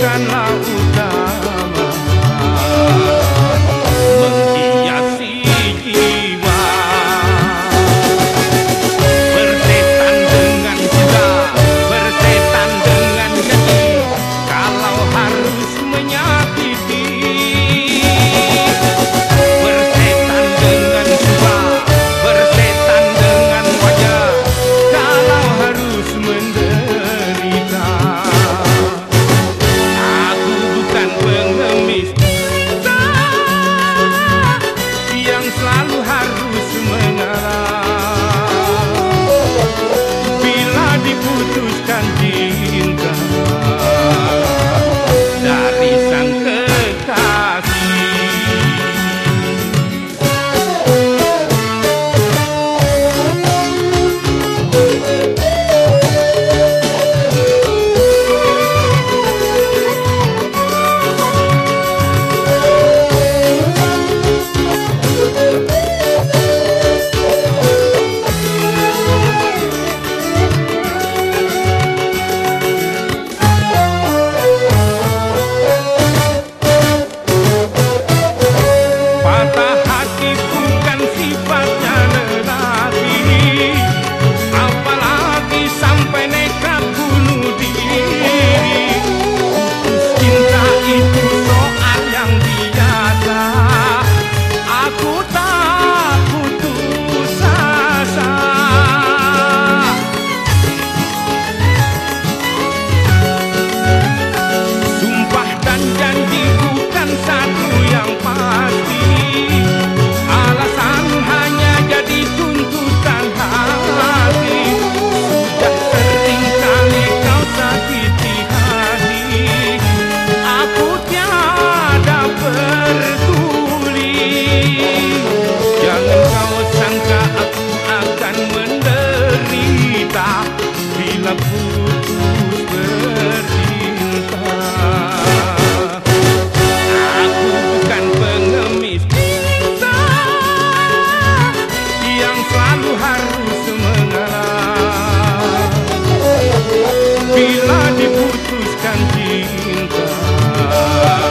bukanlah utama, menghiasi jiwa. Bersetan dengan cinta, bersetan dengan janji, kalau harus menyakiti. Bersetan dengan sumpah, bersetan dengan wajah, kalau harus menderita. Aku bukan pengemis yang selalu harus mengalah bila diputuskan cinta dari sang kekasih. Patah hati bukan sifatnya lelaki, apalagi sampai nekat bunuh diri. Putus cinta itu soal yang biasa, aku tak putus asa. Sumpah dan janji bukan satu yang pasti, alasan hanya jadi tuntutan hati. Sudah sering kali kau sakiti hati, aku tiada peduli. Jangan kau sangka aku akan menderita bila putus bercinta. Aku bukan pengemis yang selalu harus mengalah bila diputuskan cinta.